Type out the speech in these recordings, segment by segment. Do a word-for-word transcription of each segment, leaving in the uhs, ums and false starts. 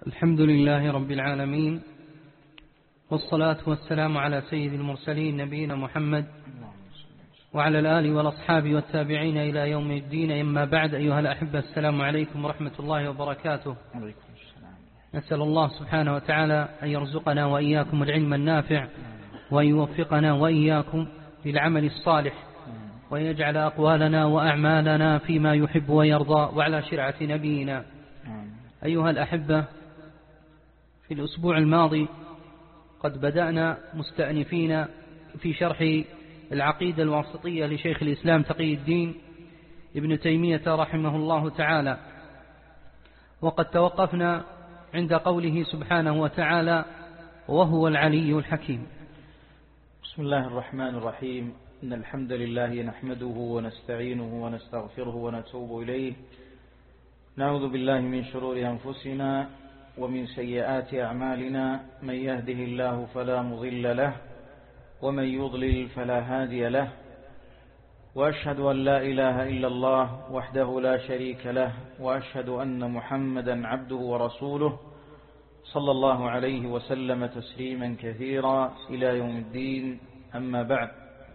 الحمد لله رب العالمين، والصلاة والسلام على سيد المرسلين نبينا محمد وعلى الآل والأصحاب والتابعين إلى يوم الدين. أما بعد، أيها الأحبة، السلام عليكم ورحمة الله وبركاته. نسأل الله سبحانه وتعالى أن يرزقنا وإياكم العلم النافع، وأن يوفقنا وإياكم للعمل الصالح، وأن يجعل أقوالنا وأعمالنا فيما يحب ويرضى وعلى شرعة نبينا. أيها الأحبة، في الأسبوع الماضي قد بدأنا مستأنفين في شرح العقيدة الواسطية لشيخ الإسلام تقي الدين ابن تيمية رحمه الله تعالى، وقد توقفنا عند قوله سبحانه وتعالى: وهو العلي الحكيم. بسم الله الرحمن الرحيم. إن الحمد لله نحمده ونستعينه ونستغفره ونتوب إليه، نعوذ بالله من شرور أنفسنا ومن سيئات أعمالنا، من يهده الله فلا مضل له ومن يضلل فلا هادي له، وأشهد أن لا إله إلا الله وحده لا شريك له، وأشهد أن محمدا عبده ورسوله صلى الله عليه وسلم تسليما كثيرا إلى يوم الدين. أما بعد،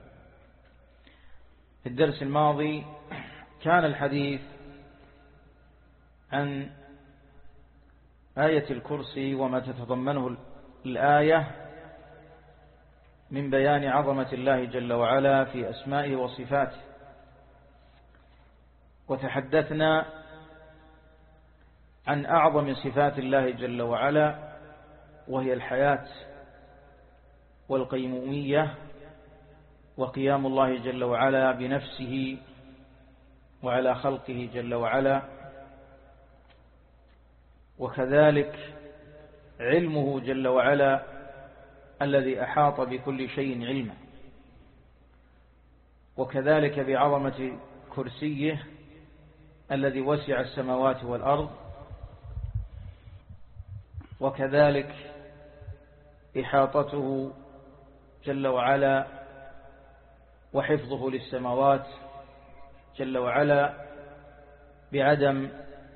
في الدرس الماضي كان الحديث عن آية الكرسي وما تتضمنه الآية من بيان عظمة الله جل وعلا في أسمائه وصفاته، وتحدثنا عن أعظم صفات الله جل وعلا، وهي الحياة والقيمومية وقيام الله جل وعلا بنفسه وعلى خلقه جل وعلا، وكذلك علمه جل وعلا الذي أحاط بكل شيء علما، وكذلك بعظمة كرسيه الذي وسع السماوات والأرض، وكذلك إحاطته جل وعلا وحفظه للسماوات جل وعلا بعدم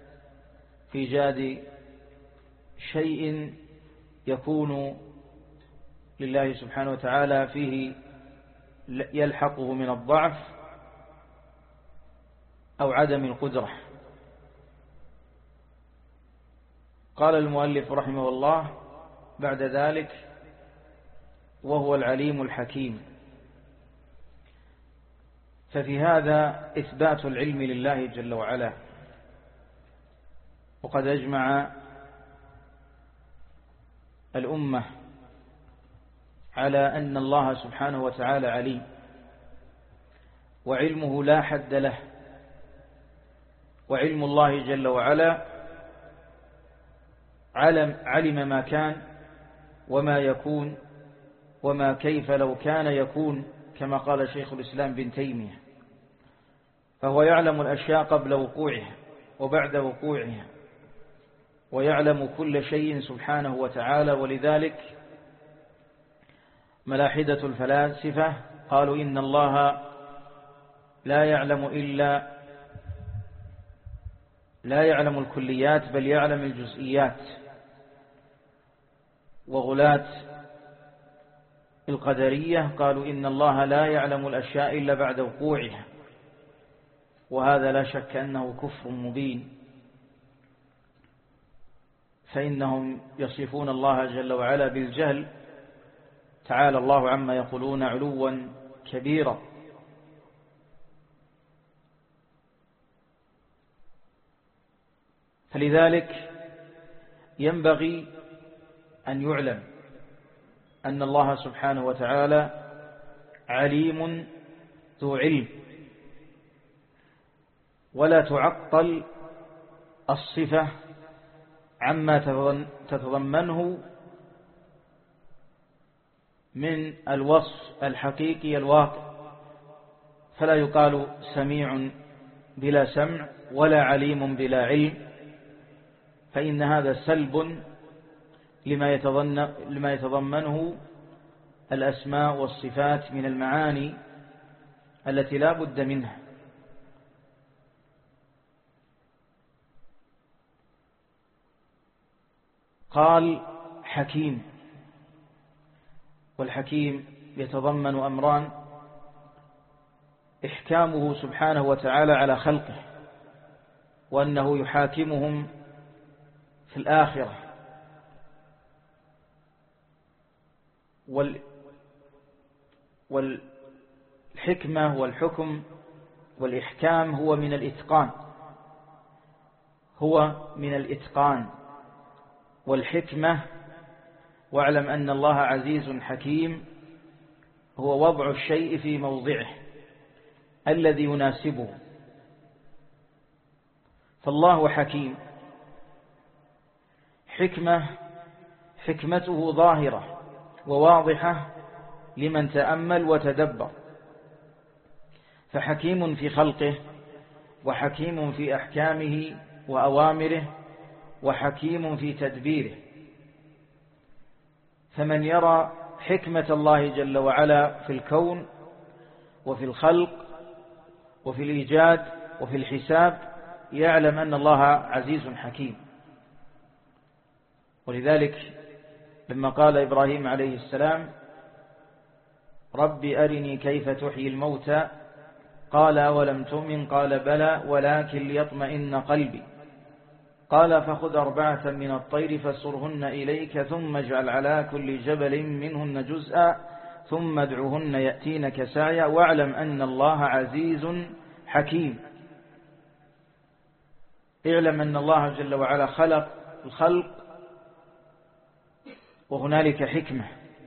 إيجاد شيء يكون لله سبحانه وتعالى فيه يلحقه من الضعف أو عدم القدرة. قال المؤلف رحمه الله بعد ذلك: وهو العليم الحكيم. ففي هذا إثبات العلم لله جل وعلا، وقد أجمع الأمة على أن الله سبحانه وتعالى عليم، وعلمه لا حد له، وعلم الله جل وعلا علم, علم ما كان وما يكون وما كيف لو كان يكون، كما قال شيخ الإسلام بن تيمية، فهو يعلم الأشياء قبل وقوعها وبعد وقوعها، ويعلم كل شيء سبحانه وتعالى. ولذلك ملاحدة الفلاسفة قالوا إن الله لا يعلم إلا لا يعلم الكليات بل يعلم الجزئيات، وغلاة القدرية قالوا إن الله لا يعلم الأشياء إلا بعد وقوعها، وهذا لا شك أنه كفر مبين، فإنهم يصفون الله جل وعلا بالجهل، تعالى الله عما يقولون علوا كبيرا. فلذلك ينبغي أن يعلم أن الله سبحانه وتعالى عليم ذو علم، ولا تعطل الصفة عما تتضمنه من الوصف الحقيقي الواقع، فلا يقال سميع بلا سمع ولا عليم بلا علم، فإن هذا سلب لما يتضمنه الأسماء والصفات من المعاني التي لا بد منها. قال حكيم، والحكيم يتضمن أمران: إحكامه سبحانه وتعالى على خلقه، وأنه يحاكمهم في الآخرة، وال والحكمة والحكم والإحكام هو من الإتقان، هو من الإتقان والحكمة. واعلم أن الله عزيز حكيم هو وضع الشيء في موضعه الذي يناسبه، فالله حكيم. حكمة حكمته ظاهرة وواضحة لمن تأمل وتدبر، فحكيم في خلقه، وحكيم في أحكامه وأوامره، وحكيم في تدبيره. فمن يرى حكمة الله جل وعلا في الكون وفي الخلق وفي الإيجاد وفي الحساب يعلم أن الله عزيز حكيم. ولذلك لما قال إبراهيم عليه السلام: رب أرني كيف تحيي الموتى، قال أولم تؤمن؟ قال بلى ولكن ليطمئن قلبي. قال فخذ أربعة من الطير فسرهن إليك ثم اجعل على كل جبل منهن جزءا ثم ادعهن يأتينك سعيا واعلم أن الله عزيز حكيم. اعلم أن الله جل وعلا خلق الخلق وهنالك حكمة،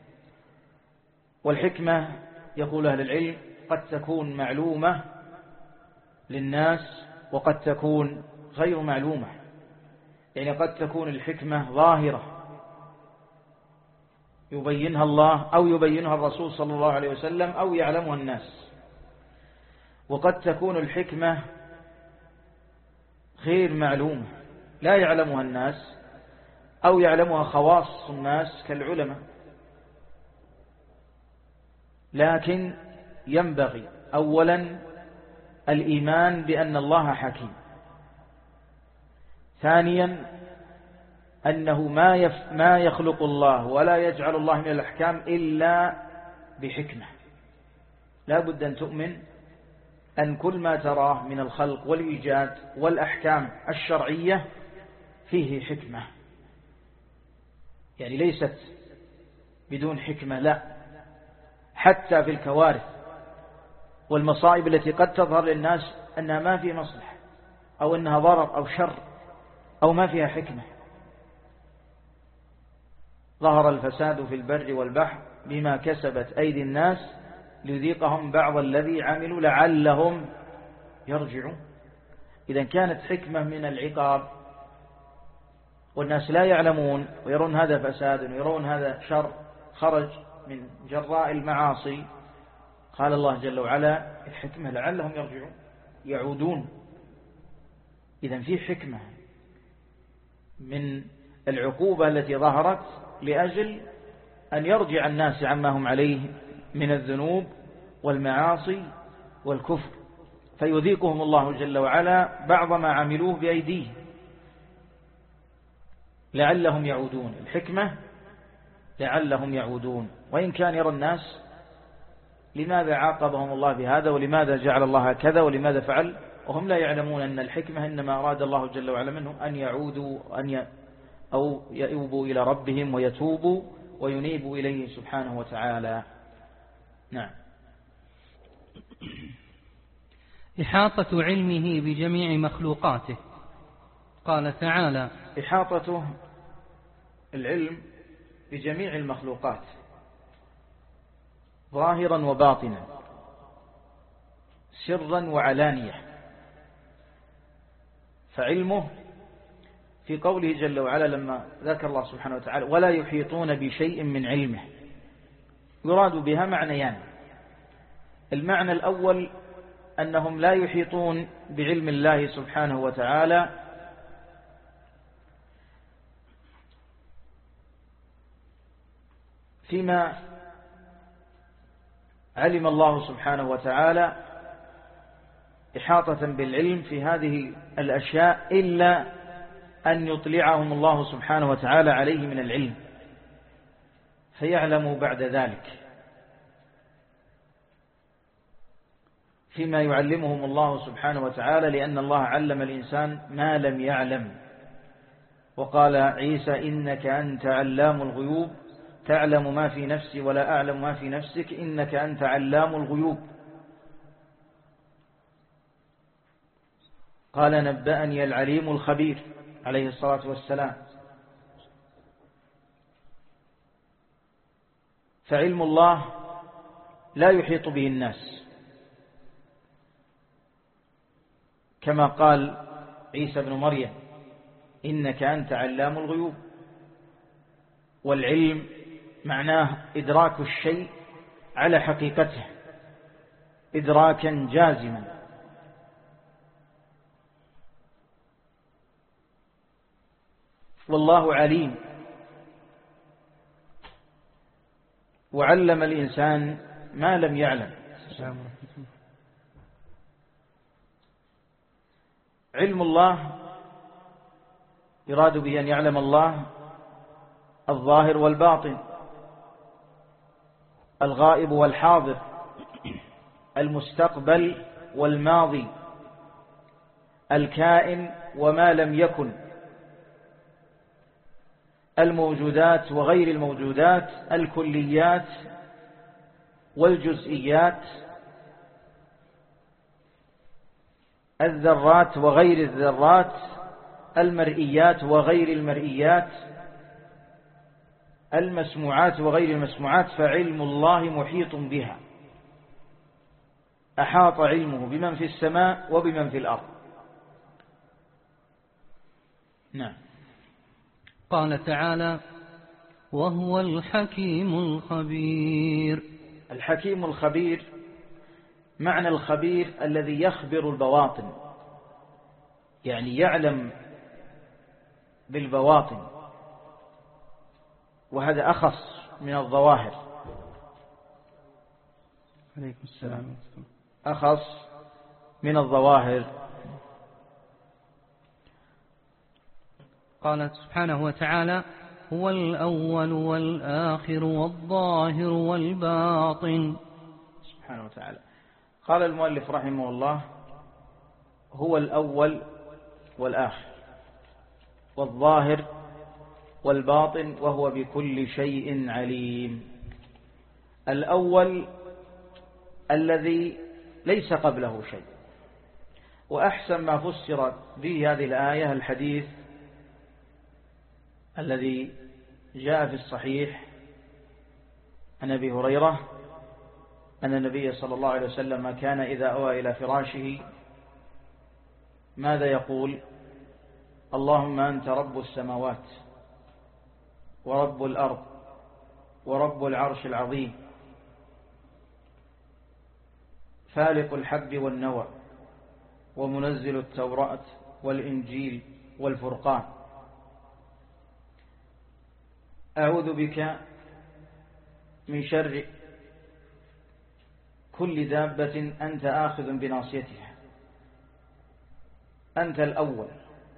والحكمة يقول أهل العلم قد تكون معلومة للناس وقد تكون غير معلومة. يعني قد تكون الحكمة ظاهرة يبينها الله أو يبينها الرسول صلى الله عليه وسلم أو يعلمها الناس، وقد تكون الحكمة غير معلومة لا يعلمها الناس أو يعلمها خواص الناس كالعلماء. لكن ينبغي أولا الإيمان بأن الله حكيم، ثانيا أنه ما يف ما يخلق الله ولا يجعل الله من الأحكام إلا بحكمة. لا بد أن تؤمن أن كل ما تراه من الخلق والإيجاد والأحكام الشرعية فيه حكمة، يعني ليست بدون حكمة، لا، حتى في الكوارث والمصائب التي قد تظهر للناس أنها ما فيها مصلحة أو أنها ضرر أو شر أو ما فيها حكمة. ظهر الفساد في البر والبحر بما كسبت أيدي الناس ليذيقهم بعض الذي عملوا لعلهم يرجعون. إذا كانت حكمة من العقاب والناس لا يعلمون ويرون هذا فساد ويرون هذا شر خرج من جراء المعاصي، قال الله جل وعلا الحكمة لعلهم يرجعون يعودون. إذا في حكمة من العقوبة التي ظهرت لأجل أن يرجع الناس عما هم عليه من الذنوب والمعاصي والكفر، فيذيقهم الله جل وعلا بعض ما عملوه بأيديه لعلهم يعودون. الحكمة لعلهم يعودون. وإن كان يرى الناس لماذا عاقبهم الله بهذا ولماذا جعل الله كذا ولماذا فعل، وهم لا يعلمون أن الحكمة إنما أراد الله جل وعلا منهم أن يعودوا أن ي... أو يؤوبوا إلى ربهم ويتوبوا وينيبوا إليه سبحانه وتعالى. نعم. إحاطة علمه بجميع مخلوقاته. قال تعالى: إحاطة العلم بجميع المخلوقات ظاهرا وباطنا سرا وعلانية. فعلمه في قوله جل وعلا لما ذكر الله سبحانه وتعالى ولا يحيطون بشيء من علمه، يراد بها معنيان. المعنى الأول أنهم لا يحيطون بعلم الله سبحانه وتعالى فيما علم الله سبحانه وتعالى إحاطة بالعلم في هذه الأشياء إلا أن يطلعهم الله سبحانه وتعالى عليه من العلم فيعلموا بعد ذلك فيما يعلمهم الله سبحانه وتعالى، لأن الله علم الإنسان ما لم يعلم. وقال عيسى إنك أنت علام الغيوب تعلم ما في نفسي ولا أعلم ما في نفسك إنك أنت علام الغيوب. قال نبأني العليم الخبير عليه الصلاة والسلام. فعلم الله لا يحيط به الناس، كما قال عيسى بن مريم إنك أنت علام الغيوب. والعلم معناه إدراك الشيء على حقيقته إدراكا جازما. والله عليم، وعلم الإنسان ما لم يعلم. علم الله يراد به أن يعلم الله الظاهر والباطن، الغائب والحاضر، المستقبل والماضي، الكائن وما لم يكن، الموجودات وغير الموجودات، الكليات والجزئيات، الذرات وغير الذرات، المرئيات وغير المرئيات، المسموعات وغير المسموعات. فعلم الله محيط بها، أحاط علمه بمن في السماء وبمن في الأرض. نعم. قال تعالى وهو الحكيم الخبير. الحكيم الخبير معنى الخبير الذي يخبر البواطن، يعني يعلم بالبواطن، وهذا أخص من الظواهر. عليكم السلام. أخص من الظواهر. قال سبحانه وتعالى هو الأول والآخر والظاهر والباطن. سبحانه وتعالى. قال المؤلف رحمه الله هو الأول والآخر والظاهر والباطن وهو بكل شيء عليم. الأول الذي ليس قبله شيء، وأحسن ما فسرت به هذه الآية الحديث الذي جاء في الصحيح عن أبي هريرة أن النبي صلى الله عليه وسلم كان إذا أوى إلى فراشه ماذا يقول؟ اللهم أنت رب السماوات ورب الأرض ورب العرش العظيم فالق الحب والنوى ومنزل التوراة والإنجيل والفرقان أعوذ بك من شر كل دابة أنت آخذ بناصيتها. أنت الأول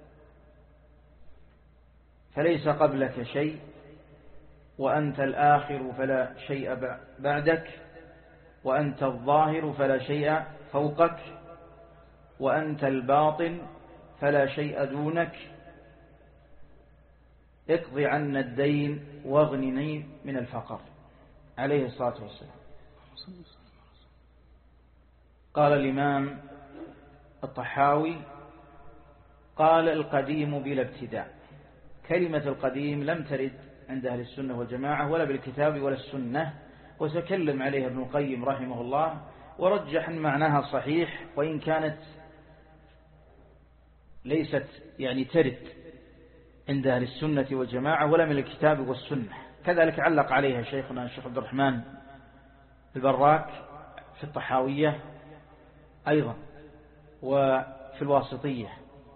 فليس قبلك شيء، وأنت الآخر فلا شيء بعدك، وأنت الظاهر فلا شيء فوقك، وأنت الباطن فلا شيء دونك. اقض عنا الدين واغنني من الفقر عليه الصلاة والسلام. قال الإمام الطحاوي قال القديم بلا ابتداء. كلمة القديم لم ترد عند أهل السنة والجماعة ولا بالكتاب ولا السنة، وتكلم عليها ابن القيم رحمه الله ورجح أن معناها صحيح، وإن كانت ليست يعني ترد عند أهل السنة والجماعة ولا من الكتاب والسنة. كذلك علق عليها شيخنا الشيخ عبد الرحمن البراك في الطحاوية أيضا وفي الواسطية،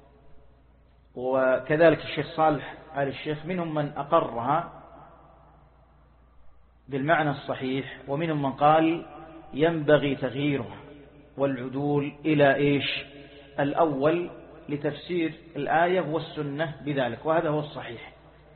وكذلك الشيخ صالح آل الشيخ. منهم من أقرها بالمعنى الصحيح، ومنهم من قال ينبغي تغييرها والعدول إلى إيش؟ الأول لتفسير الآية والسنة بذلك، وهذا هو الصحيح،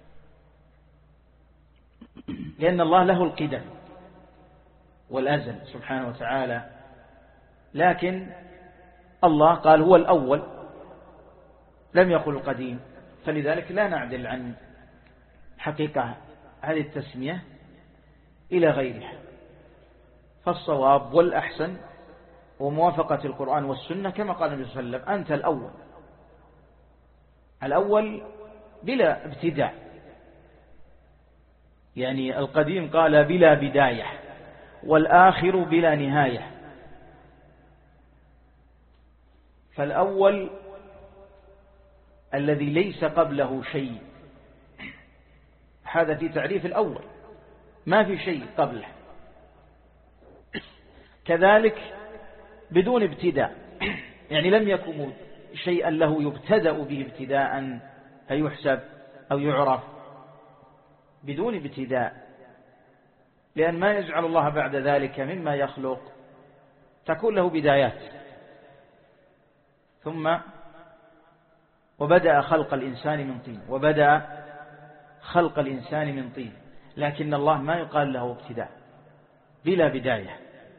لأن الله له القدم والأزل سبحانه وتعالى، لكن الله قال هو الأول لم يقل القديم، فلذلك لا نعدل عن حقيقة هذه التسمية إلى غيرها. فالصواب والأحسن وموافقة القرآن والسنة كما قال النبي صلى الله عليه وسلم: أنت الأول، الأول بلا ابتداء، يعني القديم قال بلا بداية، والآخر بلا نهاية. فالأول الذي ليس قبله شيء، هذا في تعريف الأول، ما في شيء قبله. كذلك بدون ابتداء، يعني لم يكن شيئا له يبتدأ به ابتداء فيحسب أو يعرف، بدون ابتداء، لأن ما يجعل الله بعد ذلك مما يخلق تكون له بدايات. ثم وبدأ خلق الإنسان من طين، وبدأ خلق الإنسان من طين، لكن الله ما يقال له ابتداء بلا بداية.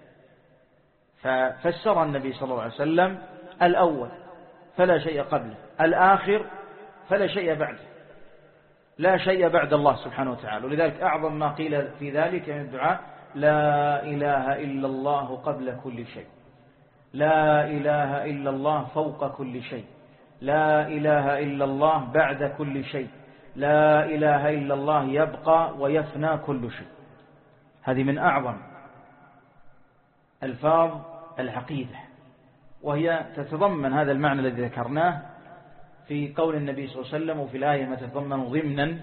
ففسر النبي صلى الله عليه وسلم: الأول فلا شيء قبله، الآخر فلا شيء بعده، لا شيء بعد الله سبحانه وتعالى. ولذلك أعظم ما قيل في ذلك من الدعاء: لا إله إلا الله قبل كل شيء، لا إله إلا الله فوق كل شيء، لا إله إلا الله بعد كل شيء، لا إله إلا الله يبقى ويفنى كل شيء. هذه من أعظم ألفاظ العقيدة، وهي تتضمن هذا المعنى الذي ذكرناه في قول النبي صلى الله عليه وسلم، وفي الآية ما تتضمن ضمنا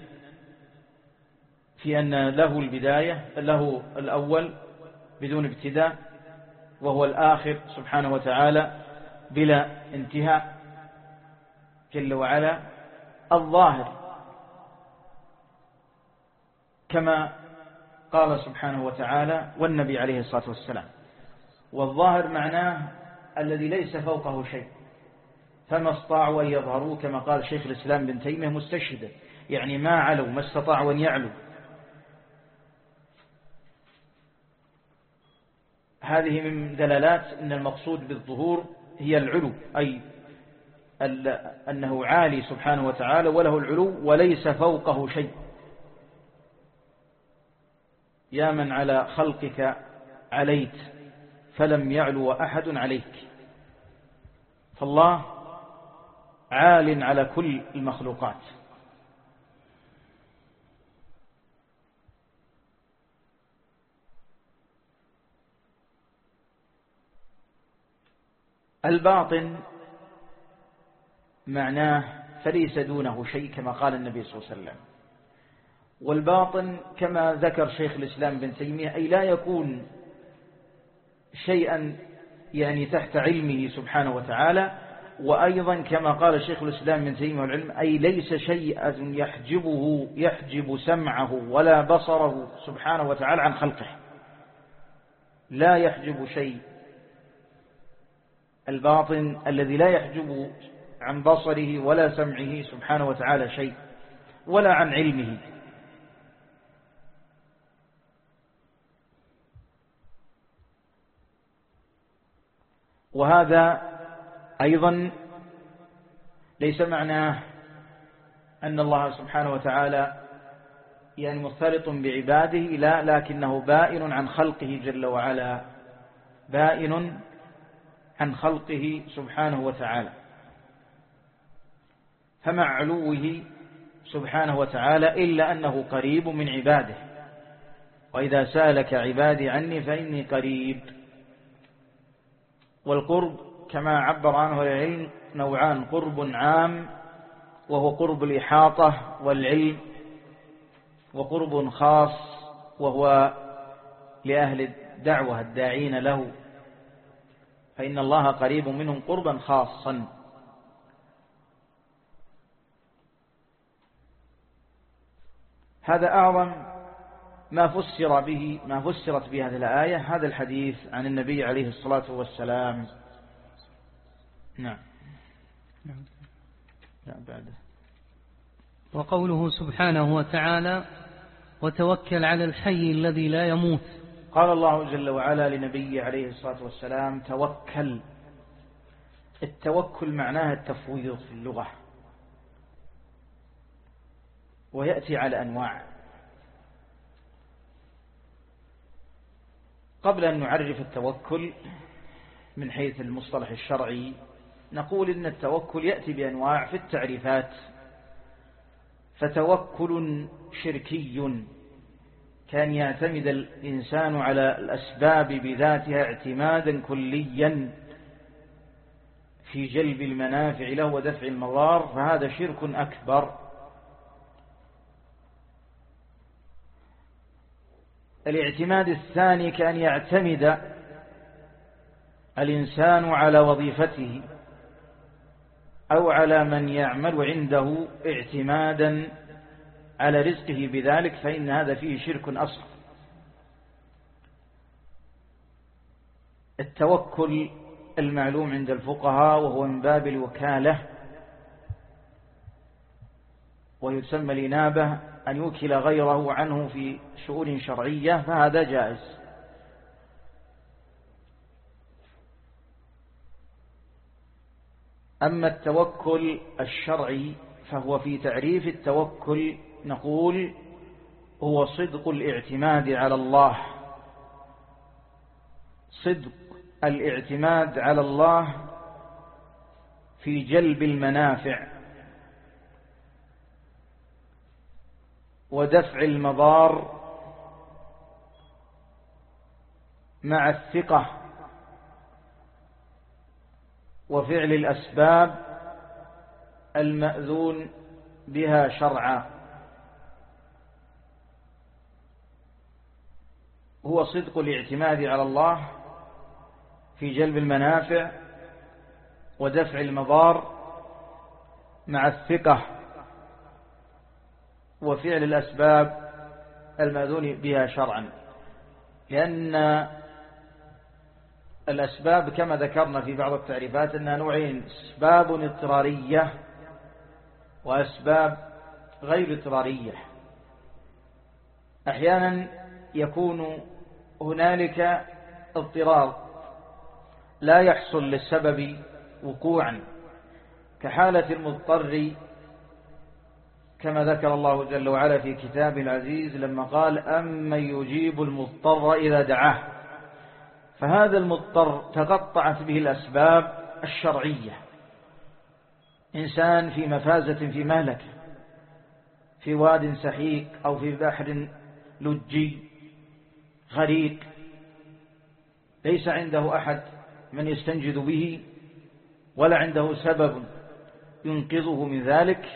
في أن له البداية، له الأول بدون ابتداء، وهو الآخر سبحانه وتعالى بلا انتهاء جل وعلا، الظاهر كما قال سبحانه وتعالى والنبي عليه الصلاة والسلام. والظاهر معناه الذي ليس فوقه شيء، فما استطاعوا أن يظهروا، كما قال شيخ الإسلام بن تيمية مستشهدا، يعني ما علوا، ما استطاعوا أن يعلوا. هذه من دلالات أن المقصود بالظهور هي العلو، أي أنه عالي سبحانه وتعالى وله العلو وليس فوقه شيء. يا من على خلقك عليت فلم يعلو أحد عليك. فالله عال على كل المخلوقات. الباطن معناه فليس دونه شيء كما قال النبي صلى الله عليه وسلم. والباطن كما ذكر شيخ الإسلام بن تيمية أي لا يكون شيئا يعني تحت علمه سبحانه وتعالى، وأيضا كما قال شيخ الإسلام بن تيمية والعلم أي ليس شيئا يحجبه يحجب سمعه ولا بصره سبحانه وتعالى عن خلقه، لا يحجب شيء. الباطن الذي لا يحجب عن بصره ولا سمعه سبحانه وتعالى شيء، ولا عن علمه. وهذا أيضا ليس معناه أن الله سبحانه وتعالى يعني مختلط بعباده، لا، لكنه بائن عن خلقه جل وعلا، بائن عن خلقه سبحانه وتعالى. فمع علوه سبحانه وتعالى إلا أنه قريب من عباده، وإذا سألك عبادي عني فإني قريب. والقرب كما عبر عنه العلم نوعان: قرب عام وهو قرب الإحاطة والعلم، وقرب خاص وهو لأهل الدعوة الداعين له، فإن الله قريب منهم قربا خاصا. هذا أعظم ما فسر به ما فسرت به هذه الآية، هذا الحديث عن النبي عليه الصلاة والسلام. نعم. لا بعده. وقوله سبحانه وتعالى وتوكل على الحي الذي لا يموت. قال الله جل وعلا لنبيه عليه الصلاة والسلام توكل. التوكل معناها التفويض في اللغة، ويأتي على أنواع. قبل أن نعرف التوكل من حيث المصطلح الشرعي نقول إن التوكل يأتي بأنواع في التعريفات. فتوكل شركي كان يعتمد الإنسان على الأسباب بذاتها اعتمادا كليا في جلب المنافع له ودفع المضار، فهذا شرك أكبر. الاعتماد الثاني كان يعتمد الإنسان على وظيفته أو على من يعمل عنده اعتمادا على رزقه بذلك، فإن هذا فيه شرك أصغر. التوكل المعلوم عند الفقهاء وهو من باب الوكالة، ويسمى الإنابة أن يوكل غيره عنه في شؤون شرعية، فهذا جائز. أما التوكل الشرعي فهو في تعريف التوكل نقول هو صدق الاعتماد على الله، صدق الاعتماد على الله في جلب المنافع ودفع المضار مع الثقة وفعل الأسباب المأذون بها شرعا. هو صدق الاعتماد على الله في جلب المنافع ودفع المضار مع الثقة وفعل الأسباب المأذون بها شرعا، لأن الأسباب كما ذكرنا في بعض التعريفات أنها نوعين: أسباب اضطرارية وأسباب غير اضطرارية. أحيانا يكون هنالك اضطرار لا يحصل للسبب وقوعا، كحالة المضطر كما ذكر الله جل وعلا في كتابه العزيز لما قال أمن يجيب المضطر إذا دعاه. فهذا المضطر تقطعت به الأسباب الشرعية، إنسان في مفازة في مهلكة في واد سحيق أو في بحر لجي غريق، ليس عنده أحد من يستنجد به ولا عنده سبب ينقذه من ذلك،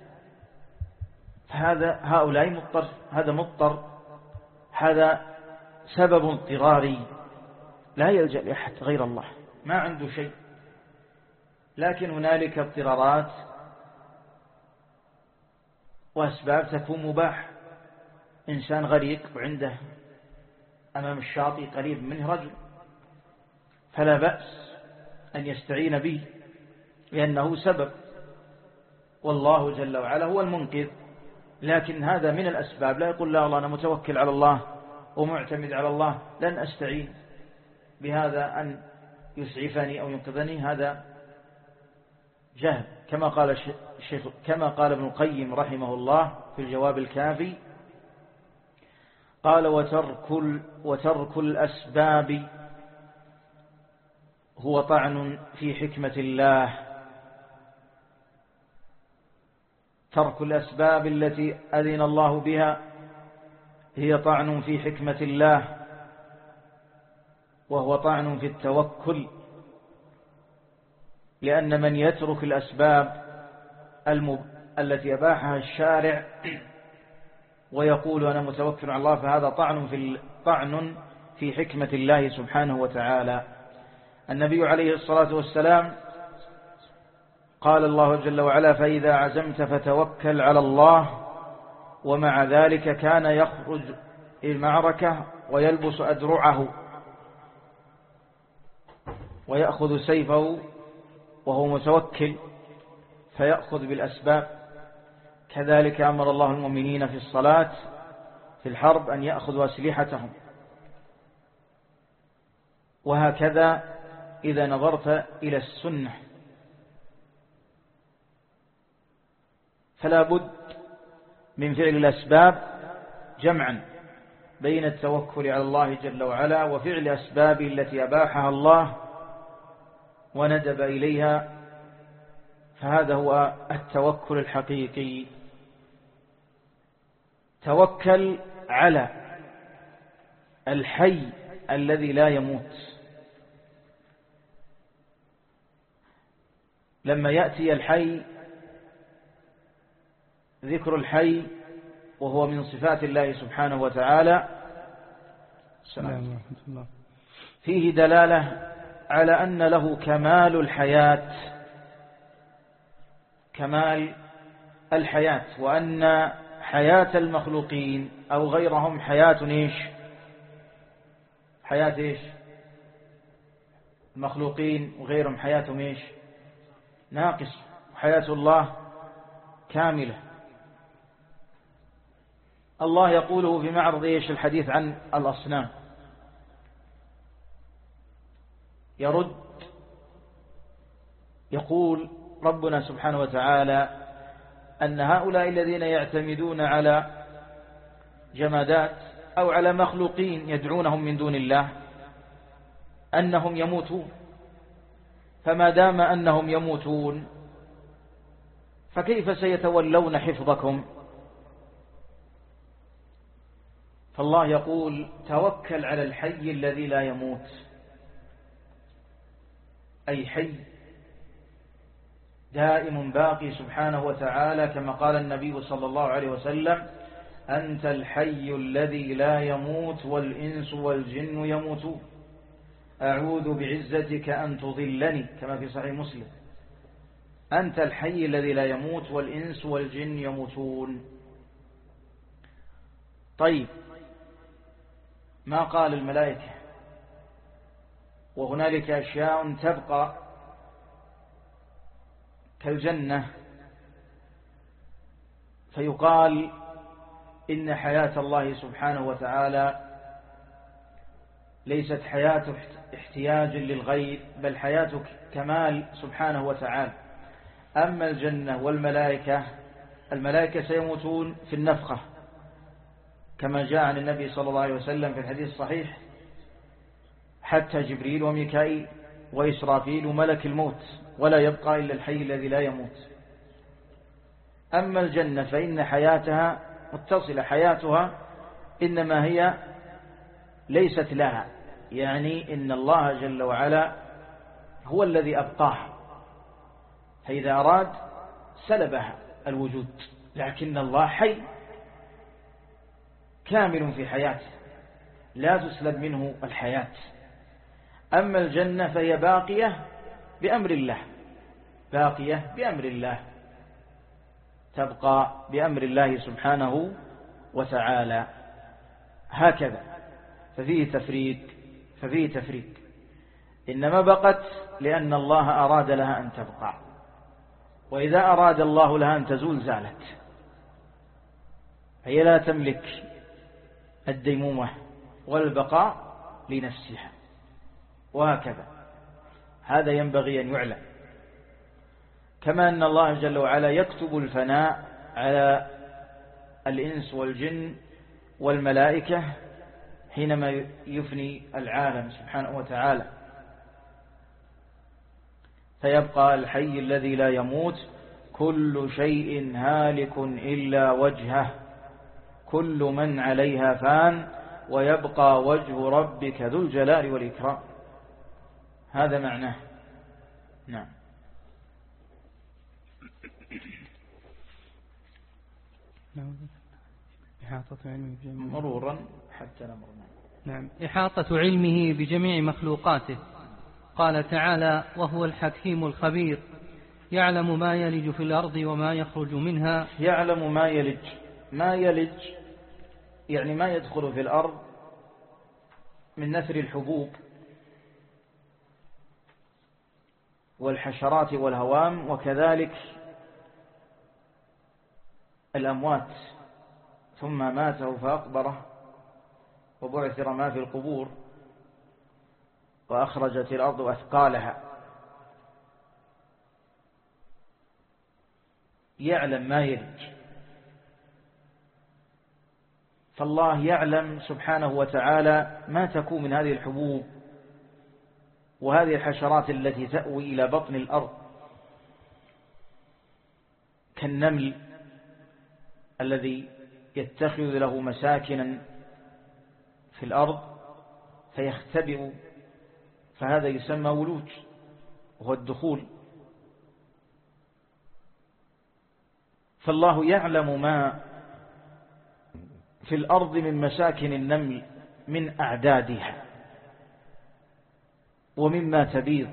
هذا هؤلاء مضطر، هذا مضطر، هذا سبب اضطراري لا يلجأ لأحد غير الله، ما عنده شيء. لكن هنالك اضطرارات وأسباب تكون مباح. إنسان غريق وعنده أمام الشاطئ قريب منه رجل، فلا بأس أن يستعين به لأنه سبب، والله جل وعلا هو المنقذ. لكن هذا من الأسباب، لا يقول لا والله أنا متوكل على الله ومعتمد على الله لن أستعين بهذا أن يسعفني أو ينقذني، هذا جهل. كما قال الشيخ كما قال ابن القيم رحمه الله في الجواب الكافي قال وترك وترك الأسباب هو طعن في حكمة الله. ترك الأسباب التي أذن الله بها هي طعن في حكمة الله، وهو طعن في التوكل، لأن من يترك الأسباب المب... التي أباحها الشارع ويقول أنا متوكل على الله، فهذا طعن في طعن في حكمة الله سبحانه وتعالى. النبي عليه الصلاة والسلام قال الله جل وعلا فإذا عزمت فتوكل على الله، ومع ذلك كان يخرج المعركة ويلبس أدرعه ويأخذ سيفه وهو متوكل، فيأخذ بالأسباب. كذلك أمر الله المؤمنين في الصلاة في الحرب أن يأخذوا أسلحتهم. وهكذا إذا نظرت إلى السنة فلا بد من فعل الأسباب جمعا بين التوكل على الله جل وعلا وفعل أسباب التي أباحها الله وندب إليها، فهذا هو التوكل الحقيقي. توكل على الحي الذي لا يموت. لما يأتي الحي ذكر الحي وهو من صفات الله سبحانه وتعالى فيه دلالة على أن له كمال الحياة، كمال الحياة، وأن حياة المخلوقين أو غيرهم حياة إيش؟ حياة إيش؟ المخلوقين وغيرهم حياتهم إيش؟ ناقص، وحياة الله كاملة. الله يقوله في معرض إيش؟ الحديث عن الأصنام. يرد يقول ربنا سبحانه وتعالى أن هؤلاء الذين يعتمدون على جمادات أو على مخلوقين يدعونهم من دون الله أنهم يموتون، فما دام أنهم يموتون فكيف سيتولون حفظكم؟ فالله يقول توكل على الحي الذي لا يموت، أي حي دائم باقي سبحانه وتعالى، كما قال النبي صلى الله عليه وسلم أنت الحي الذي لا يموت والإنس والجن يموتون، أعوذ بعزتك أن تضلني، كما في صحيح مسلم. أنت الحي الذي لا يموت والإنس والجن يموتون. طيب، ما قال الملائكة؟ وهنالك أشياء تبقى كالجنة، فيقال إن حياة الله سبحانه وتعالى ليست حياة احتياج للغير، بل حياة كمال سبحانه وتعالى. أما الجنة والملائكة، الملائكة سيموتون في النفخة كما جاء عن النبي صلى الله عليه وسلم في الحديث الصحيح، حتى جبريل وميكائيل وإسرافيل وملك الموت، ولا يبقى إلا الحي الذي لا يموت. أما الجنة فإن حياتها متصلة، حياتها إنما هي ليست لها، يعني إن الله جل وعلا هو الذي أبقاها، فإذا أراد سلبها الوجود، لكن الله حي كامل في حياته لا تسلب منه الحياة. أما الجنة فهي باقية بأمر الله، باقية بأمر الله، تبقى بأمر الله سبحانه وتعالى. هكذا، ففيه تفريق ففيه تفريق إنما بقت لأن الله أراد لها أن تبقى، وإذا أراد الله لها أن تزول زالت، هي لا تملك الديمومة والبقاء لنفسها، وهكذا. هذا ينبغي أن يعلم. كما أن الله جل وعلا يكتب الفناء على الإنس والجن والملائكة حينما يفني العالم سبحانه وتعالى، فيبقى الحي الذي لا يموت. كل شيء هالك إلا وجهه، كل من عليها فان، ويبقى وجه ربك ذو الجلال والإكرام. هذا معناه. نعم. إحاطة علمه بجميع مرورا حتى نمرنا. نعم. إحاطة علمه بجميع مخلوقاته. قال تعالى: وهو الحكيم الخبير، يعلم ما يلج في الأرض وما يخرج منها. يعلم ما يلج، ما يلج يعني ما يدخل في الأرض من نثر الحبوب والحشرات والهوام، وكذلك الأموات ثم ماته فأقبره وبعثر ما في القبور وأخرجت الأرض أثقالها، يعلم ما يلج. فالله يعلم سبحانه وتعالى ما تكون من هذه الحبوب وهذه الحشرات التي تأوي إلى بطن الأرض كالنمل الذي يتخذ له مساكنا في الأرض فيختبئ، فهذا يسمى ولوج وهو الدخول. فالله يعلم ما في الأرض من مساكن النمل من أعدادها ومما تبيض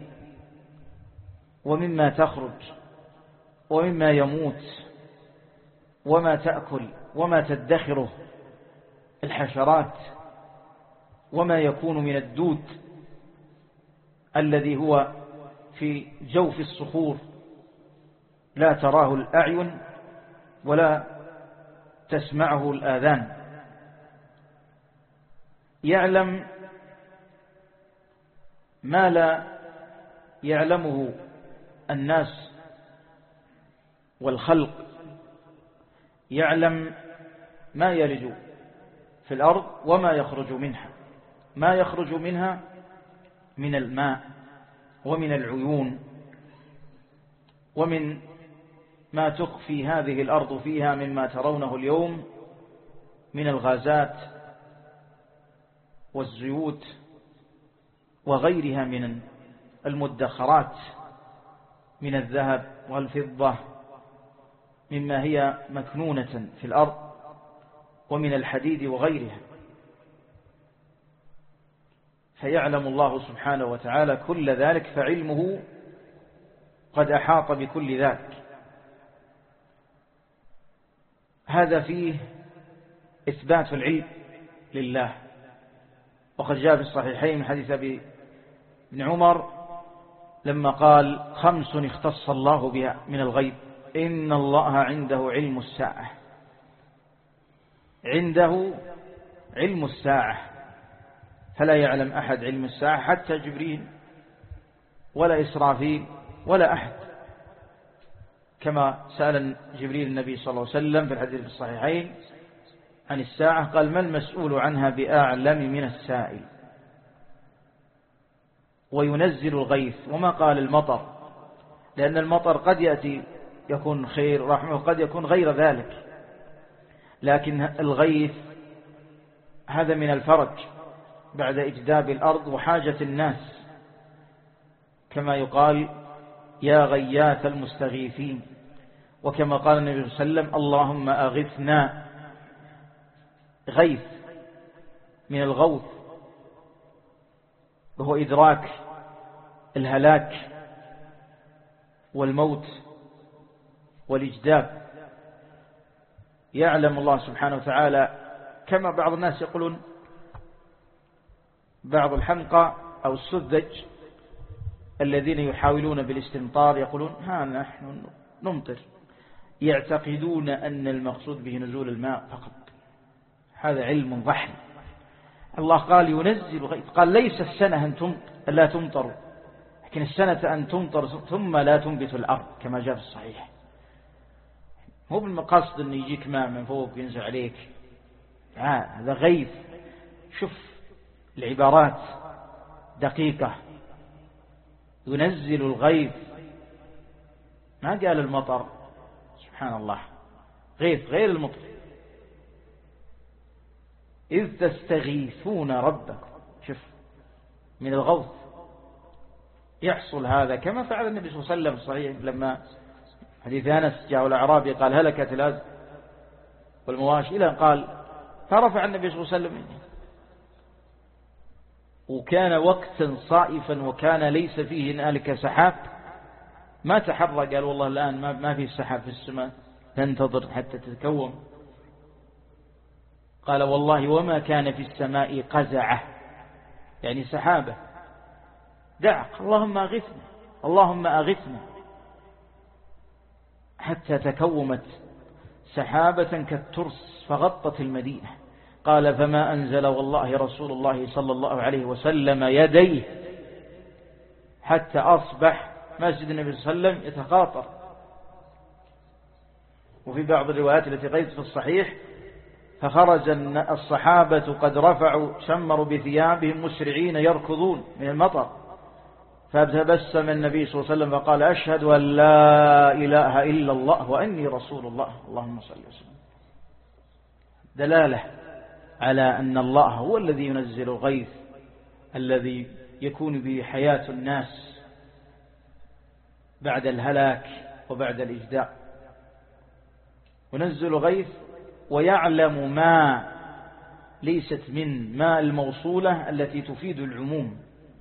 ومما تخرج ومما يموت وما تأكل وما تدخره الحشرات وما يكون من الدود الذي هو في جوف الصخور لا تراه الأعين ولا تسمعه الآذان. يعلم ما لا يعلمه الناس والخلق، يعلم ما يلج في الأرض وما يخرج منها، ما يخرج منها من الماء ومن العيون ومن ما تخفي هذه الأرض فيها مما ترونه اليوم من الغازات والزيوت وغيرها من المدخرات من الذهب والفضة مما هي مكنونة في الأرض ومن الحديد وغيرها. فيعلم الله سبحانه وتعالى كل ذلك، فعلمه قد أحاط بكل ذلك. هذا فيه إثبات العلم لله. وقد جاء في الصحيحين من حديث أبي بن عمر لما قال: خمس اختص الله بها من الغيب، إن الله عنده علم الساعة. عنده علم الساعة، فلا يعلم أحد علم الساعة حتى جبريل ولا إسرافيل ولا أحد، كما سأل جبريل النبي صلى الله عليه وسلم في الحديث الصحيحين عن الساعة قال: ما المسؤول عنها بأعلم من السائل. وينزل الغيث، وما قال المطر، لأن المطر قد يأتي يكون خير رحمه وقد يكون غير ذلك، لكن الغيث هذا من الفرج بعد إجداب الأرض وحاجة الناس، كما يقال: يا غياث المستغيثين. وكما قال النبي صلى الله عليه وسلم: اللهم أغثنا. غيث من الغوث، وهو إدراك الهلاك والموت والإجداب. يعلم الله سبحانه وتعالى، كما بعض الناس يقولون بعض الحنقى أو السذج الذين يحاولون بالاستمطار يقولون: ها نحن نمطر، يعتقدون أن المقصود به نزول الماء فقط. هذا علم ضحل. الله قال ينزل غيث، قال ليس السنة أن لا تمطر، لكن السنة أن تمطر ثم لا تنبت الأرض، كما جاء في الصحيح. مو بالمقصد أن يجيك ماء من فوق ينزل عليك، هذا غيث. شوف العبارات دقيقة. ينزل الغيث، ما قال المطر. سبحان الله، غيث غير المطر. إذ تستغيثون ربكم، شوف من الغوث يحصل هذا، كما فعل النبي صلى الله عليه وسلم صحيح لما حديث أنس جاء الأعرابي قال: هلكت الأز والمواشي، إلى قال فرفع النبي صلى الله عليه وسلم. وكان وقتا صائفا وكان ليس فيه هنالك سحاب، ما تحرى، قال والله الآن ما في سحاب في السماء، تنتظر حتى تتكون. قال: والله وما كان في السماء قزعة، يعني سحابة. دعك اللهم أغثنا، اللهم أغثنا، حتى تكومت سحابة كالترس فغطت المدينة. قال فما أنزل والله رسول الله صلى الله عليه وسلم يديه حتى أصبح مسجد النبي صلى الله عليه وسلم يتقاطر. وفي بعض الروايات التي قيدت في الصحيح فخرج الصحابة قد رفعوا شمروا بثيابهم مسرعين يركضون من المطر، فتبسم النبي صلى الله عليه وسلم فقال أشهد أن لا إله إلا الله وأني رسول الله اللهم صل وسلم. دلالة على أن الله هو الذي ينزل الغيث الذي يكون به حياة الناس بعد الهلاك وبعد الإجداء. ينزل الغيث ويعلم ما ليست من ما الموصولة التي تفيد العموم،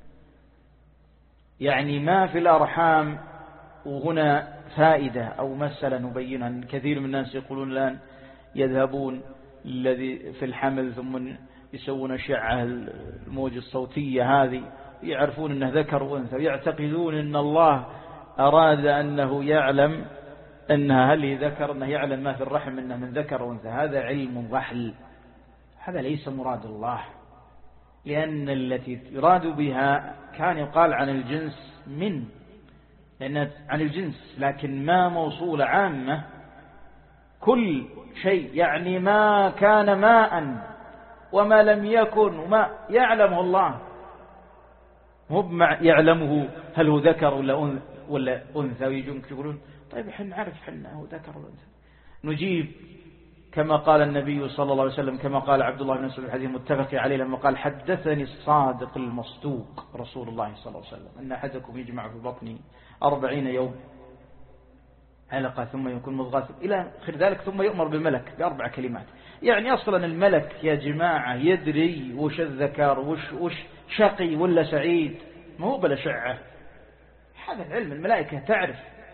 يعني ما في الأرحام. وهنا فائدة أو مسألة نبينها. كثير من الناس يقولون الآن يذهبون الذي في الحمل ثم يسوون أشعة الموجة الصوتية هذه يعرفون أنه ذكر وأنثى، ويعتقدون أن الله أراد أنه يعلم أنها هل ذكر، أنه يعلم ما في الرحم أنه من ذكر وأنثى. هذا علم ضحل، هذا ليس مراد الله، لأن التي يراد بها كان يقال عن الجنس من، لأن عن الجنس، لكن ما موصولة عامة كل شيء، يعني ما كان ماء وما لم يكن وما يعلمه الله، هو يعلمه هل هو ذكر ولا ولا أنثى. ويجون يقولون طيب احنا نعرف حنا هو ذكر ولا أنثى. نجيب كما قال النبي صلى الله عليه وسلم، كما قال عبد الله بن مسعود الحديث المتفق عليه لما قال حدثني الصادق المصدوق رسول الله صلى الله عليه وسلم أن أحدكم يجمع في بطنه أربعين يوم علقة ثم يكون مضغة إلى آخر ذلك ثم يؤمر بالملك بأربع كلمات. يعني أصلا الملك يا جماعة يدري وش الذكر وش, وش شقي ولا سعيد، ما هو بلا شعة. هذا العلم الملائكة تعرف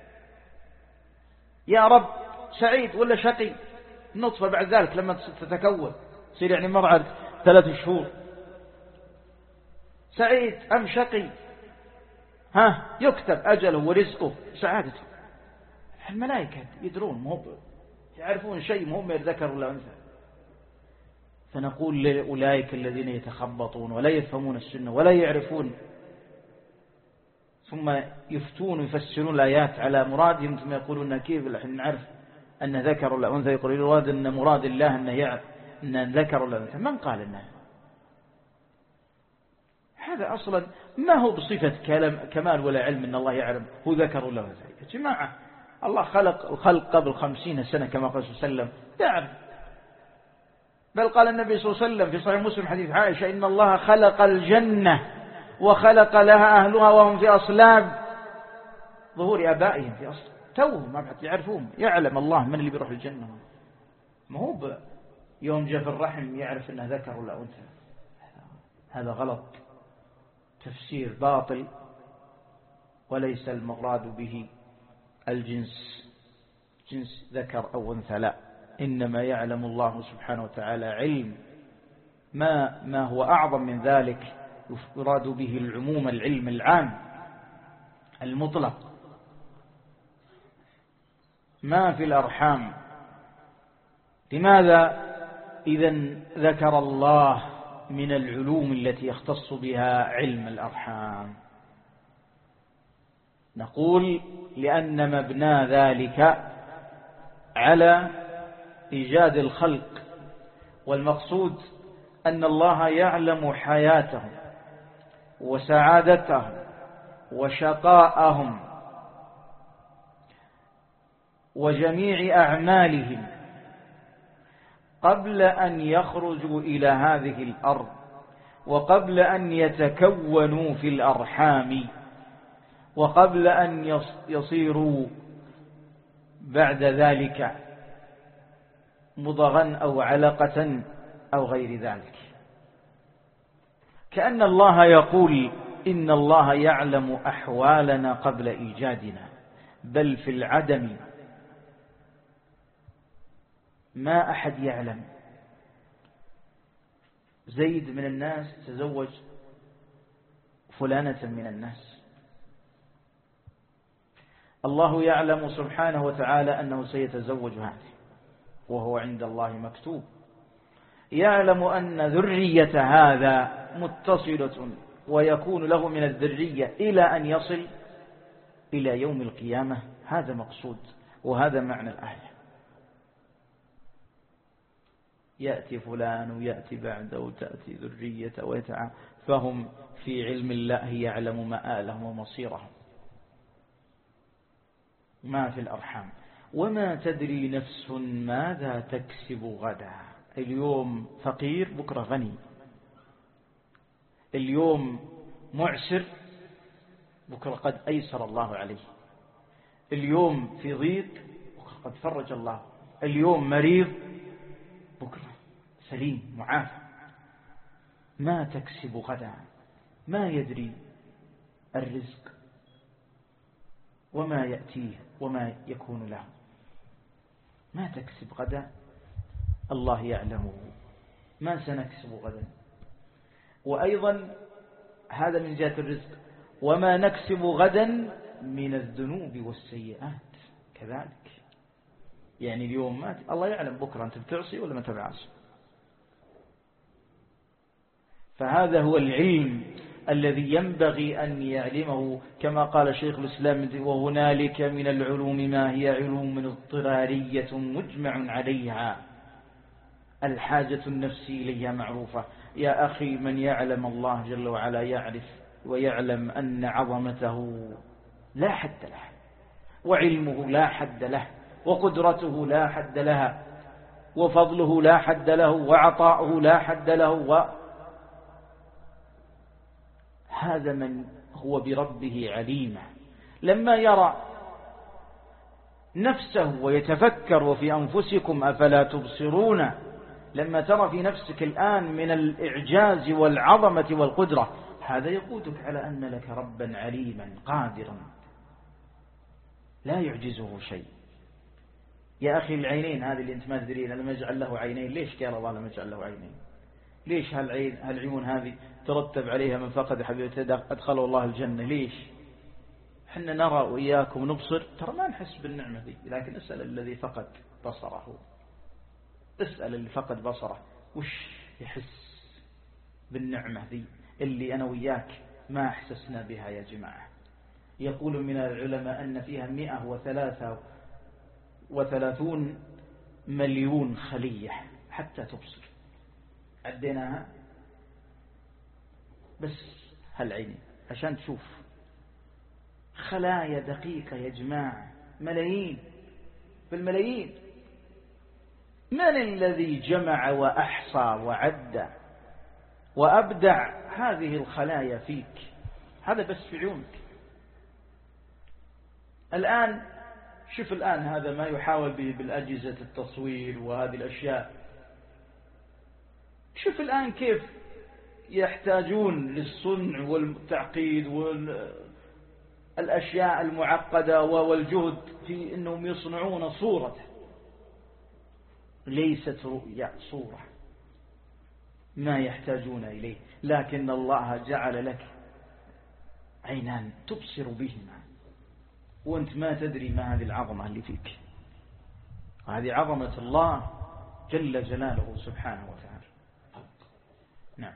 يا رب سعيد ولا شقي. النطفة بعد ذلك لما تتكون تصير يعني مرعى ثلاث شهور، سعيد أم شقي، ها يكتب أجله ورزقه سعادته. الملائكة يدرون، مو يعرفون شيء، مو ذكر ولا أنثى. فنقول لأولئك الذين يتخبطون ولا يفهمون السنة ولا يعرفون ثم يفتون ويفسرون الآيات على مرادهم ثم يقولون كيف نحن نعرف أن ذكر ولا أنثى، يقول يراد أن مراد الله أن يعرف أن ذكر ولا أنثى. من قال أنه هذا أصلا ما هو بصفة كمال ولا علم أن الله يعلم هو ذكر ولا أنثى. يا جماعة الله خلق الخلق قبل خمسين سنة كما قال صلى الله عليه وسلم يعلم. بل قال النبي صلى الله عليه وسلم في صحيح مسلم حديث عائشة إن الله خلق الجنة وخلق لها أهلها وهم في أصلاب ظهور آبائهم، في أصل توهم ما بعد يعرفون. يعلم الله من اللي بيروح الجنة، ما هو يوم جاء في الرحم يعرف أنه ذكر ولا أنثى. هذا غلط، تفسير باطل، وليس المراد به الجنس جنس ذكر أو أنثى، لا، إنما يعلم الله سبحانه وتعالى علم ما ما هو أعظم من ذلك، يراد به العموم، العلم العام المطلق. ما في الأرحام. لماذا إذن ذكر الله من العلوم التي يختص بها علم الأرحام؟ نقول لأن مبنى ذلك على إيجاد الخلق، والمقصود أن الله يعلم حياتهم وسعادتهم وشقاءهم وجميع أعمالهم قبل أن يخرجوا إلى هذه الأرض وقبل أن يتكونوا في الأرحام وقبل أن يصيروا بعد ذلك مضغا أو علقة أو غير ذلك. كأن الله يقول إن الله يعلم أحوالنا قبل إيجادنا، بل في العدم ما أحد يعلم. زيد من الناس تزوج فلانة من الناس، الله يعلم سبحانه وتعالى أنه سيتزوج هذه، وهو عند الله مكتوب. يعلم أن ذرية هذا متصلة ويكون له من الذرية إلى أن يصل إلى يوم القيامة. هذا مقصود وهذا معنى الآية. يأتي فلان ويأتي بعده وتأتي ذرية ويتعا فهم في علم الله يعلم مآلهم ومصيرهم ما في الأرحام وما تدري نفس ماذا تكسب غدا. اليوم فقير بكرة غني، اليوم معسر بكرة قد أيسر الله عليه، اليوم في ضيق بكرة قد فرج الله، اليوم مريض بكرة سليم معافى. ما تكسب غدا، ما يدري الرزق وما يأتيه وما يكون له. ما تكسب غدا الله يعلمه، ما سنكسب غدا. وأيضا هذا من جهة الرزق. وما نكسب غدا من الذنوب والسيئات كذلك. يعني اليوم ما الله يعلم بكرة أنت بتعصي ولا ما تبعصي. فهذا هو العلم الذي ينبغي أن يعلمه كما قال شيخ الإسلام: وهنالك من العلوم ما هي علوم اضطرارية مجمع عليها الحاجة النفس إليها معروفة. يا أخي من يعلم الله جل وعلا يعرف ويعلم أن عظمته لا حد له، وعلمه لا حد له، وقدرته لا حد لها، وفضله لا حد له، وعطاؤه لا حد له. وهذا من هو بربه عليم. لما يرى نفسه ويتفكر: وفي أنفسكم أفلا تبصرون، لما ترى في نفسك الآن من الإعجاز والعظمة والقدرة، هذا يقودك على أن لك ربا عليما قادرا لا يعجزه شيء. يا أخي العينين هذه اللي أنت ما تدري لما يجعل له عينين، ليش قال الله لما يجعل له عينين؟ ليش هالعين هالعيون هذه ترتب عليها من فقد حبيبته أدخله الله الجنة؟ ليش؟ حنا نرى وإياكم ونبصر، ترى ما نحس بالنعمة دي، لكن اسأل الذي فقد بصره، اسأل اللي فقد بصره وش يحس بالنعمة دي اللي أنا وياك ما أحسسنا بها يا جماعة. يقول من العلماء أن فيها مئة وثلاثة وثلاثون مليون خلية حتى تبصر. عديناها بس هالعين عشان تشوف. خلايا دقيقة يا جماعة، ملايين بالملايين. من الذي جمع وأحصى وعد وأبدع هذه الخلايا فيك؟ هذا بس في عيونك. الآن شوف الآن هذا ما يحاول به بالأجهزة التصوير وهذه الأشياء. شوف الآن كيف يحتاجون للصنع والتعقيد والأشياء المعقدة والجهد في أنهم يصنعون صورة ليست رؤية، صورة ما يحتاجون إليه، لكن الله جعل لك عينان تبصر بهما وأنت ما تدري ما هذه العظمة اللي فيك. هذه عظمة الله جل جلاله سبحانه وتعالى. نعم.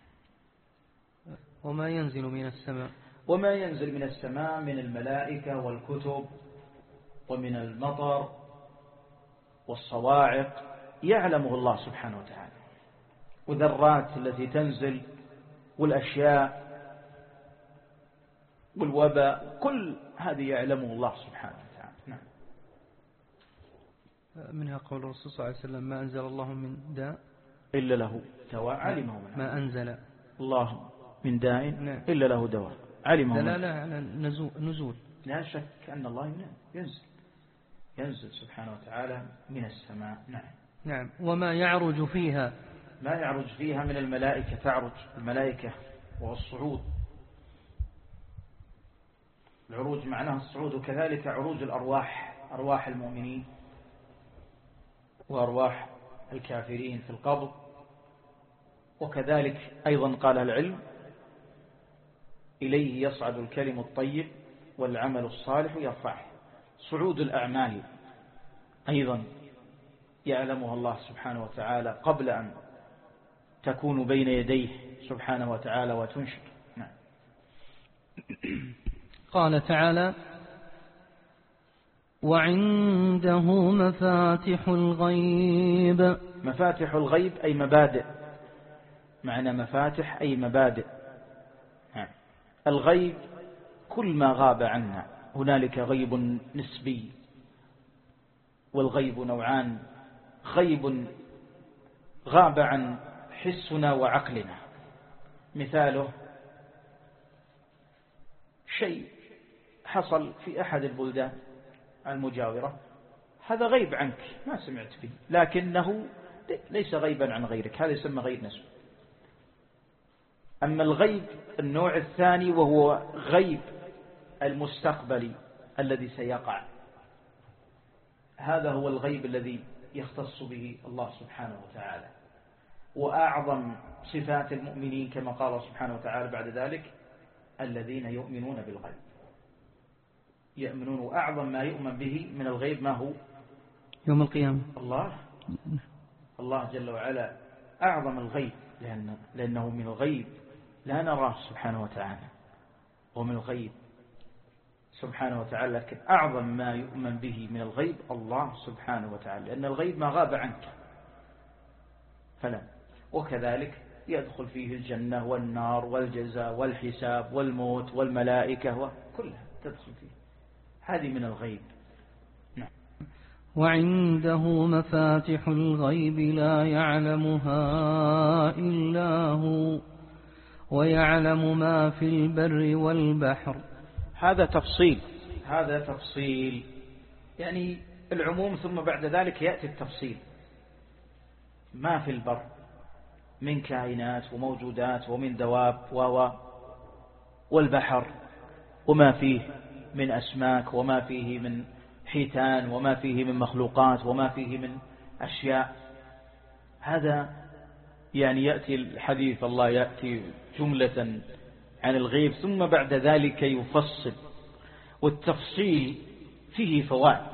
وما ينزل من السماء وما ينزل من السماء من الملائكة والكتب ومن المطر والصواعق يعلمه الله سبحانه وتعالى، وذرات التي تنزل والأشياء والوباء، كل هذه يعلمه الله سبحانه وتعالى. نعم. منها قول الرسول صلى الله عليه وسلم: ما أنزل الله من داء إلا له دواء علمه من ما أنزل الله من داء إلا له دواء علمه. دلالة على النزول. لا شك أن الله ينزل ينزل سبحانه وتعالى من السماء. نعم. نعم. وما يعرج فيها ما يعرج فيها من الملائكة، تعرج الملائكة والصعود. العروج معناها الصعود، وكذلك عروج الأرواح، أرواح المؤمنين وأرواح الكافرين في القبر. وكذلك أيضا قال العلم: إليه يصعد الكلم الطيب والعمل الصالح يرفعه. صعود الأعمال أيضا يعلمها الله سبحانه وتعالى قبل أن تكون بين يديه سبحانه وتعالى وتنشر. نعم. قال تعالى: وعنده مفاتح الغيب. مفاتح الغيب أي مبادئ، معنى مفاتح أي مبادئ. الغيب كل ما غاب عنا، هنالك غيب نسبي، والغيب نوعان: غيب غاب عن حسنا وعقلنا، مثاله شيء حصل في أحد البلدان المجاورة، هذا غيب عنك ما سمعت به، لكنه ليس غيبا عن غيرك، هذا يسمى غيب نسبي. أما الغيب النوع الثاني وهو غيب المستقبلي الذي سيقع، هذا هو الغيب الذي يختص به الله سبحانه وتعالى. وأعظم صفات المؤمنين كما قال سبحانه وتعالى بعد ذلك: الذين يؤمنون بالغيب. يؤمنون، وأعظم ما يؤمن به من الغيب ما هو؟ يوم القيامة. الله الله جل وعلا أعظم الغيب، لأنه, لأنه من الغيب لا نراه سبحانه وتعالى، ومن الغيب سبحانه وتعالى، لكن أعظم ما يؤمن به من الغيب الله سبحانه وتعالى، لأن الغيب ما غاب عنك فلا. وكذلك يدخل فيه الجنة والنار والجزاء والحساب والموت والملائكة وكلها تدخل فيه، هذه من الغيب. نعم. وعنده مفاتح الغيب لا يعلمها إلا هو ويعلم ما في البر والبحر. هذا تفصيل، هذا تفصيل يعني العموم، ثم بعد ذلك يأتي التفصيل. ما في البر من كائنات وموجودات ومن دواب و والبحر وما فيه من أسماك وما فيه من حيتان وما فيه من مخلوقات وما فيه من أشياء. هذا يعني يأتي الحديث، الله يأتي جملة عن الغيب ثم بعد ذلك يفصل، والتفصيل فيه فوائد،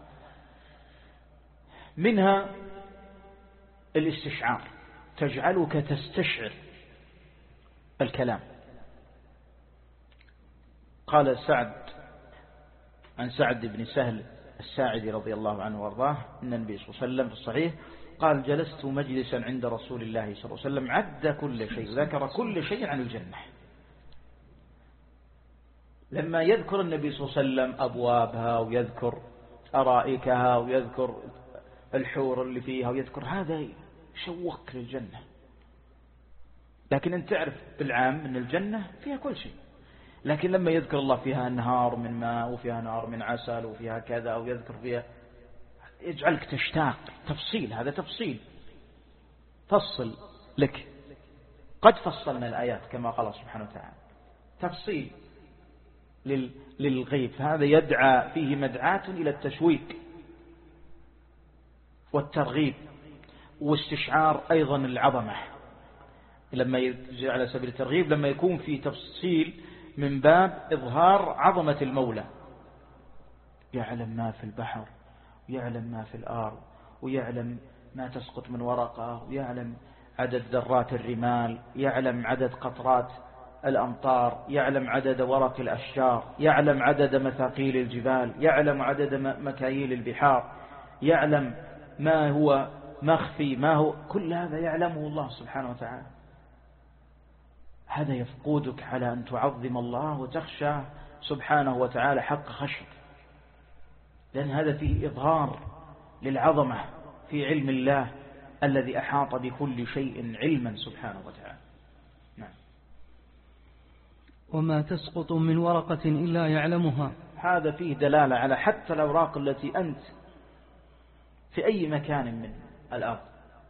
منها الاستشعار، تجعلك تستشعر الكلام. قال سعد عن سعد بن سهل الساعدي رضي الله عنه وارضاه أن النبي صلى الله عليه وسلم في الصحيح قال: جلست مجلسا عند رسول الله صلى الله عليه وسلم عد كل شيء، ذكر كل شيء عن الجنة. لما يذكر النبي صلى الله عليه وسلم أبوابها ويذكر أرائكها ويذكر الحور اللي فيها ويذكر، هذا شوق للجنة. لكن أنت تعرف بالعام أن الجنة فيها كل شيء، لكن لما يذكر الله فيها نهار من ماء وفيها نهار من عسل وفيها كذا أو يذكر فيها، يجعلك تشتاق. تفصيل، هذا تفصيل، فصل لك. قد فصلنا الآيات كما قال سبحانه وتعالى، تفصيل للغيب. هذا يدعى فيه مدعاة إلى التشويق والترغيب واستشعار أيضا العظمة. لما يجي على سبيل الترغيب، لما يكون في تفصيل من باب إظهار عظمة المولى، يعلم ما في البحر ويعلم ما في الأرض ويعلم ما تسقط من ورقة ويعلم عدد ذرات الرمال، يعلم عدد قطرات الأمطار، يعلم عدد ورق الأشجار، يعلم عدد مثاقيل الجبال، يعلم عدد مكاييل البحار، يعلم ما هو مخفي، ما هو، كل هذا يعلمه الله سبحانه وتعالى. هذا يفقودك على أن تعظم الله وتخشى سبحانه وتعالى حق خشيته، لأن هذا فيه إظهار للعظمة في علم الله الذي أحاط بكل شيء علما سبحانه وتعالى. نعم. وما تسقط من ورقة إلا يعلمها. هذا فيه دلالة على حتى الأوراق التي أنت في أي مكان من الأرض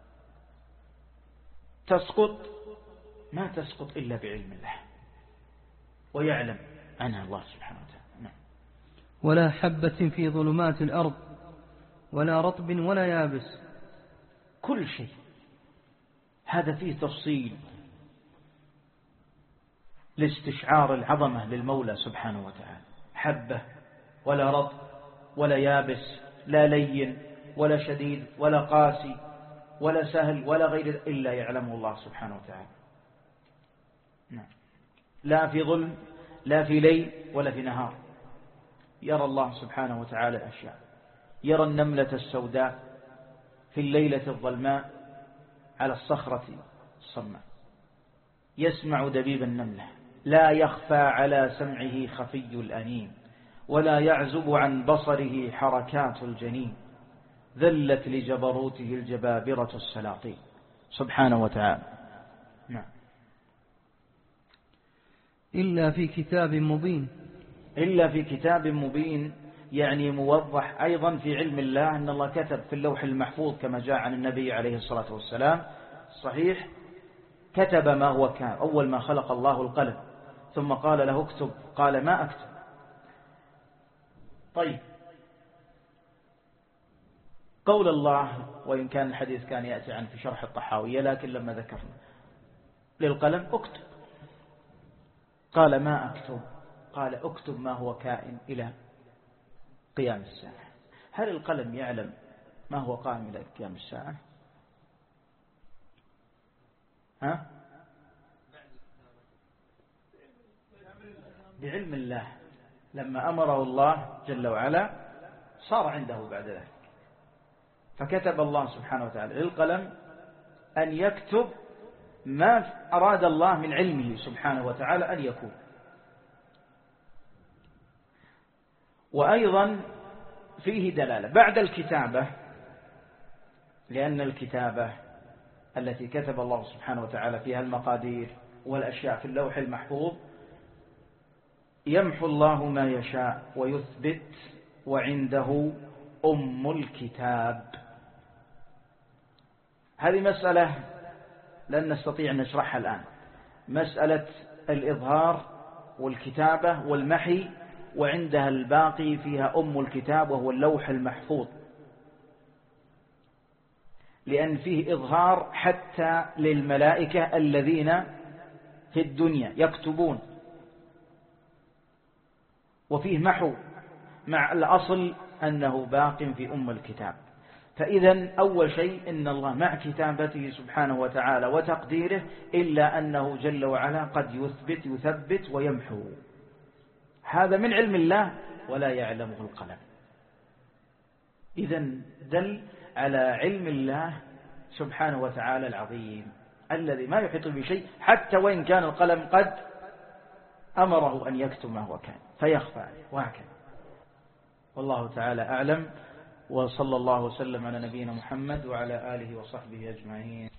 تسقط، ما تسقط إلا بعلم الله، ويعلم عنها الله سبحانه وتعالى. نعم. ولا حبة في ظلمات الأرض ولا رطب ولا يابس. كل شيء هذا فيه تفصيل لاستشعار العظمة للمولى سبحانه وتعالى. حبة ولا رطب ولا يابس، لا لين ولا شديد ولا قاسي ولا سهل ولا غير إلا يعلمه الله سبحانه وتعالى. نعم. لا في ظلم لا في ليل ولا في نهار يرى الله سبحانه وتعالى الأشياء. يرى النملة السوداء في الليلة الظلماء على الصخرة الصماء، يسمع دبيب النملة، لا يخفى على سمعه خفي الأنين، ولا يعزب عن بصره حركات الجنين، ذلت لجبروته الجبابرة السلاطين سبحانه وتعالى. نعم. إلا في كتاب مبين. إلا في كتاب مبين يعني موضح أيضا في علم الله، أن الله كتب في اللوح المحفوظ كما جاء عن النبي عليه الصلاة والسلام صحيح، كتب ما هو كان. أول ما خلق الله القلم ثم قال له اكتب، قال ما أكتب. طيب، قول الله، وإن كان الحديث كان يأتي عن في شرح الطحاوية، لكن لما ذكرنا للقلم اكتب، قال ما أكتب، قال اكتب ما هو كائن إلى قيام الساعة. هل القلم يعلم ما هو قائم إلى قيام الساعة؟ ها؟ بعلم الله، لما أمره الله جل وعلا صار عنده بعد ذلك. فكتب الله سبحانه وتعالى للقلم أن يكتب ما أراد الله من علمه سبحانه وتعالى أن يكون. وأيضا فيه دلالة بعد الكتابة، لأن الكتابة التي كتب الله سبحانه وتعالى فيها المقادير والأشياء في اللوح المحفوظ، يمحو الله ما يشاء ويثبت وعنده أم الكتاب. هذه مسألة لن نستطيع أن نشرحها الآن، مسألة الإظهار والكتابة والمحي، وعندها الباقي فيها أم الكتاب وهو اللوح المحفوظ، لأن فيه إظهار حتى للملائكة الذين في الدنيا يكتبون، وفيه محو مع الأصل أنه باق في أم الكتاب. فإذا أول شيء إن الله مع كتابته سبحانه وتعالى وتقديره، إلا أنه جل وعلا قد يثبت يثبت ويمحو. هذا من علم الله ولا يعلمه القلم. إذن دل على علم الله سبحانه وتعالى العظيم الذي ما يحيط بشيء، حتى وإن كان القلم قد أمره أن يكتب ما هو كان فيخفى عليه، وهكذا. والله تعالى أعلم، وصلى الله وسلم على نبينا محمد وعلى آله وصحبه أجمعين.